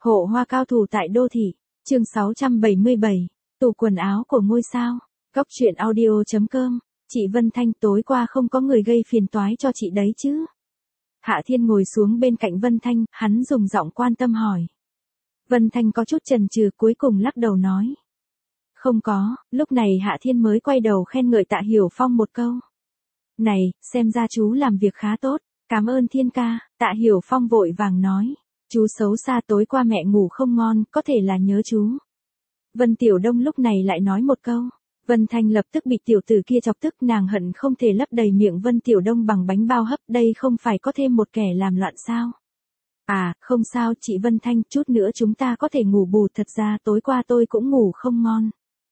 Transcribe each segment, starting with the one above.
Hộ hoa cao thủ tại đô thị, chương 677, tủ quần áo của ngôi sao, Góc truyện audio.com, chị Vân Thanh tối qua không có người gây phiền toái cho chị đấy chứ? Hạ Thiên ngồi xuống bên cạnh Vân Thanh, hắn dùng giọng quan tâm hỏi. Vân Thanh có chút chần chừ cuối cùng lắc đầu nói. Không có, lúc này Hạ Thiên mới quay đầu khen ngợi Tạ Hiểu Phong một câu. Này, xem ra chú làm việc khá tốt, cảm ơn Thiên ca, Tạ Hiểu Phong vội vàng nói. Chú xấu xa tối qua mẹ ngủ không ngon, có thể là nhớ chú. Vân Tiểu Đông lúc này lại nói một câu. Vân Thanh lập tức bị tiểu tử kia chọc tức, nàng hận không thể lấp đầy miệng Vân Tiểu Đông bằng bánh bao hấp, đây không phải có thêm một kẻ làm loạn sao? À, không sao chị Vân Thanh, chút nữa chúng ta có thể ngủ bù, thật ra tối qua tôi cũng ngủ không ngon.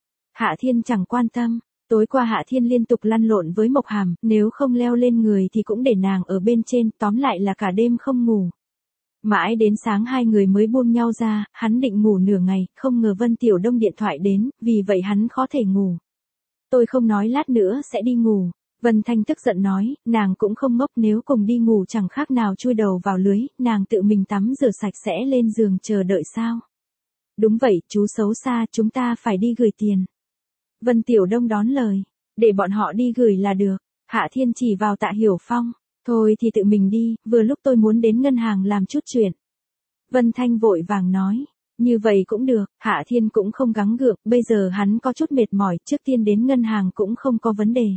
Hạ Thiên chẳng quan tâm, tối qua Hạ Thiên liên tục lăn lộn với Mộc Hàm, nếu không leo lên người thì cũng để nàng ở bên trên, tóm lại là cả đêm không ngủ. Mãi đến sáng hai người mới buông nhau ra, hắn định ngủ nửa ngày, không ngờ Vân Tiểu Đông điện thoại đến, vì vậy hắn khó thể ngủ. Tôi không nói lát nữa sẽ đi ngủ. Vân Thanh tức giận nói, nàng cũng không ngốc, nếu cùng đi ngủ chẳng khác nào chui đầu vào lưới, nàng tự mình tắm rửa sạch sẽ lên giường chờ đợi sao. Đúng vậy, chú xấu xa, chúng ta phải đi gửi tiền. Vân Tiểu Đông đón lời, để bọn họ đi gửi là được. Hạ Thiên chỉ vào Tạ Hiểu Phong. Thôi thì tự mình đi, vừa lúc tôi muốn đến ngân hàng làm chút chuyện. Vân Thanh vội vàng nói, như vậy cũng được, Hạ Thiên cũng không gắng gượng, bây giờ hắn có chút mệt mỏi, trước tiên đến ngân hàng cũng không có vấn đề.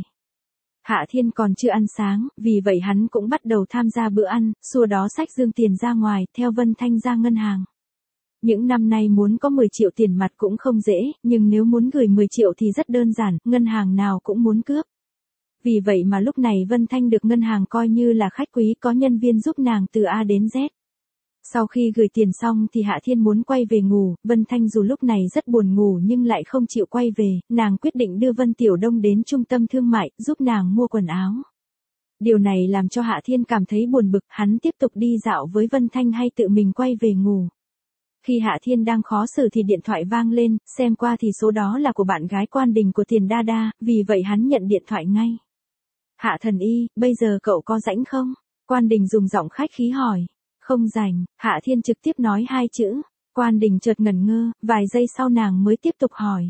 Hạ Thiên còn chưa ăn sáng, vì vậy hắn cũng bắt đầu tham gia bữa ăn, xua đó xách dương tiền ra ngoài, theo Vân Thanh ra ngân hàng. Những năm nay muốn có 10 triệu tiền mặt cũng không dễ, nhưng nếu muốn gửi 10 triệu thì rất đơn giản, ngân hàng nào cũng muốn cướp. Vì vậy mà lúc này Vân Thanh được ngân hàng coi như là khách quý, có nhân viên giúp nàng từ A đến Z. Sau khi gửi tiền xong thì Hạ Thiên muốn quay về ngủ, Vân Thanh dù lúc này rất buồn ngủ nhưng lại không chịu quay về, nàng quyết định đưa Vân Tiểu Đông đến trung tâm thương mại, giúp nàng mua quần áo. Điều này làm cho Hạ Thiên cảm thấy buồn bực, hắn tiếp tục đi dạo với Vân Thanh hay tự mình quay về ngủ. Khi Hạ Thiên đang khó xử thì điện thoại vang lên, xem qua thì số đó là của bạn gái Quan Đình của Tiền Đa Đa, vì vậy hắn nhận điện thoại ngay. Hạ thần y, bây giờ cậu có rảnh không? Quan Đình dùng giọng khách khí hỏi. Không rảnh, Hạ Thiên trực tiếp nói hai chữ. Quan Đình chợt ngẩn ngơ, vài giây sau nàng mới tiếp tục hỏi.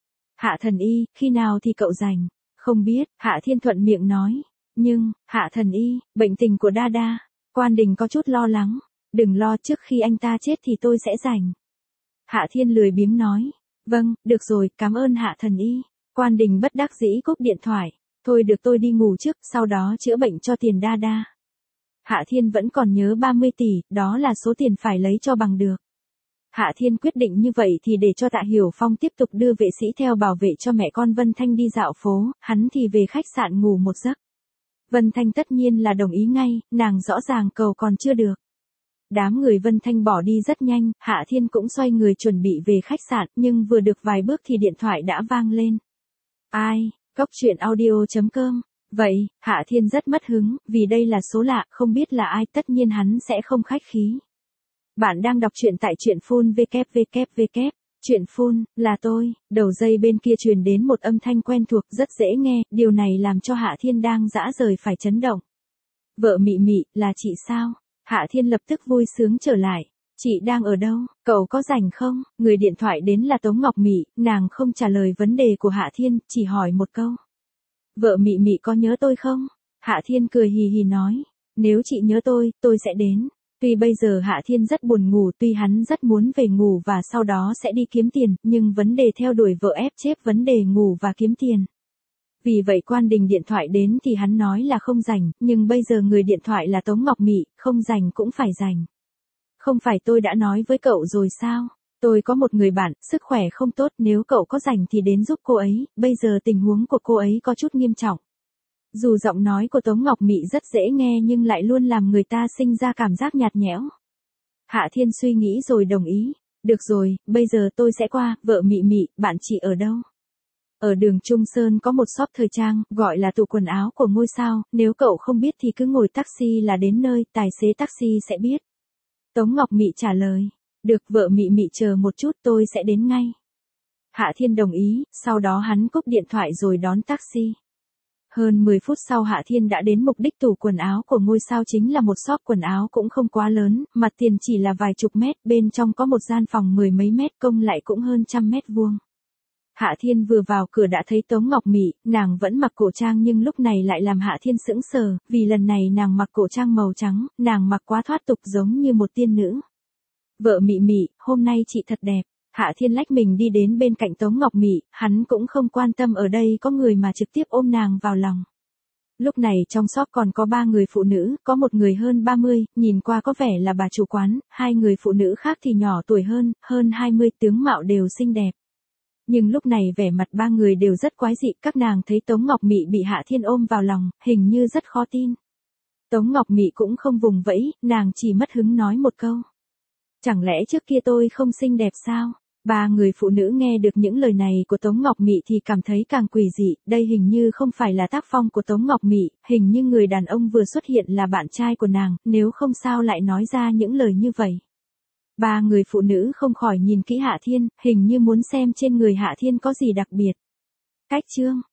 Hạ thần y, khi nào thì cậu rảnh? Không biết, Hạ Thiên thuận miệng nói. Nhưng, Hạ thần y, bệnh tình của Đa Đa. Quan Đình có chút lo lắng. Đừng lo, trước khi anh ta chết thì tôi sẽ rảnh. Hạ Thiên lười biếng nói. Vâng, được rồi, cảm ơn Hạ thần y. Quan Đình bất đắc dĩ cúp điện thoại. Thôi được, tôi đi ngủ trước, sau đó chữa bệnh cho Tiền Đa Đa. Hạ Thiên vẫn còn nhớ 30 tỷ, đó là số tiền phải lấy cho bằng được. Hạ Thiên quyết định như vậy thì để cho Tạ Hiểu Phong tiếp tục đưa vệ sĩ theo bảo vệ cho mẹ con Vân Thanh đi dạo phố, hắn thì về khách sạn ngủ một giấc. Vân Thanh tất nhiên là đồng ý ngay, nàng rõ ràng cầu còn chưa được. Đám người Vân Thanh bỏ đi rất nhanh, Hạ Thiên cũng xoay người chuẩn bị về khách sạn, nhưng vừa được vài bước thì điện thoại đã vang lên. Ai? Góc truyện audio.com. Vậy, Hạ Thiên rất mất hứng, vì đây là số lạ, không biết là ai, tất nhiên hắn sẽ không khách khí. Bạn đang đọc truyện tại truyện phun www. Truyện phun, là tôi, đầu dây bên kia truyền đến một âm thanh quen thuộc, rất dễ nghe, điều này làm cho Hạ Thiên đang dã rời phải chấn động. Vợ Mị Mị, là chị sao? Hạ Thiên lập tức vui sướng trở lại. Chị đang ở đâu, cậu có rảnh không? Người điện thoại đến là Tống Ngọc Mị, nàng không trả lời vấn đề của Hạ Thiên, chỉ hỏi một câu. Vợ Mị Mị có nhớ tôi không? Hạ Thiên cười hì hì nói. Nếu chị nhớ tôi sẽ đến. Tuy bây giờ Hạ Thiên rất buồn ngủ, tuy hắn rất muốn về ngủ và sau đó sẽ đi kiếm tiền, nhưng vấn đề theo đuổi vợ ép chép vấn đề ngủ và kiếm tiền. Vì vậy Quan Đình điện thoại đến thì hắn nói là không rảnh, nhưng bây giờ người điện thoại là Tống Ngọc Mị, không rảnh cũng phải rảnh. Không phải tôi đã nói với cậu rồi sao? Tôi có một người bạn, sức khỏe không tốt, nếu cậu có rảnh thì đến giúp cô ấy, bây giờ tình huống của cô ấy có chút nghiêm trọng. Dù giọng nói của Tống Ngọc Mị rất dễ nghe nhưng lại luôn làm người ta sinh ra cảm giác nhạt nhẽo. Hạ Thiên suy nghĩ rồi đồng ý. Được rồi, bây giờ tôi sẽ qua, vợ Mị Mị, bạn chị ở đâu? Ở đường Trung Sơn có một shop thời trang, gọi là tủ quần áo của ngôi sao, nếu cậu không biết thì cứ ngồi taxi là đến nơi, tài xế taxi sẽ biết. Tống Ngọc Mị trả lời. Được, vợ Mị Mị chờ một chút, tôi sẽ đến ngay. Hạ Thiên đồng ý, sau đó hắn cúp điện thoại rồi đón taxi. Hơn 10 phút sau Hạ Thiên đã đến mục đích. Tủ quần áo của ngôi sao chính là một shop quần áo cũng không quá lớn, mặt tiền chỉ là vài chục mét, bên trong có một gian phòng mười mấy mét, công lại cũng hơn 100 mét vuông. Hạ Thiên vừa vào cửa đã thấy Tống Ngọc Mị, nàng vẫn mặc cổ trang nhưng lúc này lại làm Hạ Thiên sững sờ, vì lần này nàng mặc cổ trang màu trắng, nàng mặc quá thoát tục giống như một tiên nữ. Vợ Mị Mị, hôm nay chị thật đẹp. Hạ Thiên lách mình đi đến bên cạnh Tống Ngọc Mị, hắn cũng không quan tâm ở đây có người mà trực tiếp ôm nàng vào lòng. Lúc này trong shop còn có 3 người phụ nữ, có một người hơn 30, nhìn qua có vẻ là bà chủ quán, 2 người phụ nữ khác thì nhỏ tuổi hơn 20, tướng mạo đều xinh đẹp. Nhưng lúc này vẻ mặt 3 người đều rất quái dị, các nàng thấy Tống Ngọc Mị bị Hạ Thiên ôm vào lòng, hình như rất khó tin. Tống Ngọc Mị cũng không vùng vẫy, nàng chỉ mất hứng nói một câu. Chẳng lẽ trước kia tôi không xinh đẹp sao? 3 người phụ nữ nghe được những lời này của Tống Ngọc Mị thì cảm thấy càng quỷ dị, đây hình như không phải là tác phong của Tống Ngọc Mị, hình như người đàn ông vừa xuất hiện là bạn trai của nàng, nếu không sao lại nói ra những lời như vậy. 3 người phụ nữ không khỏi nhìn kỹ Hạ Thiên, hình như muốn xem trên người Hạ Thiên có gì đặc biệt. Cách chương